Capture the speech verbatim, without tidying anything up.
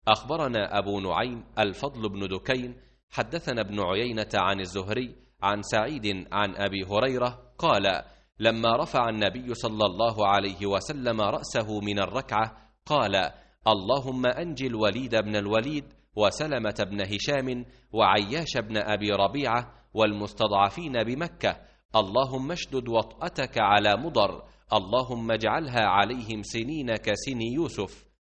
أخبرنا أبو نعيم الفضل بن دكين حدثنا ابن عيينة عن الزهري عن سعيد عن أبي هريرة قال: لما رفع النبي صلى الله عليه وسلم رأسه من الركعة قال: اللهم أنج الوليد بن الوليد وسلمة بن هشام وعياش بن أبي ربيعة والمستضعفين بمكة، اللهم اشدد وطأتك على مضر، اللهم اجعلها عليهم سنين كسن يوسف.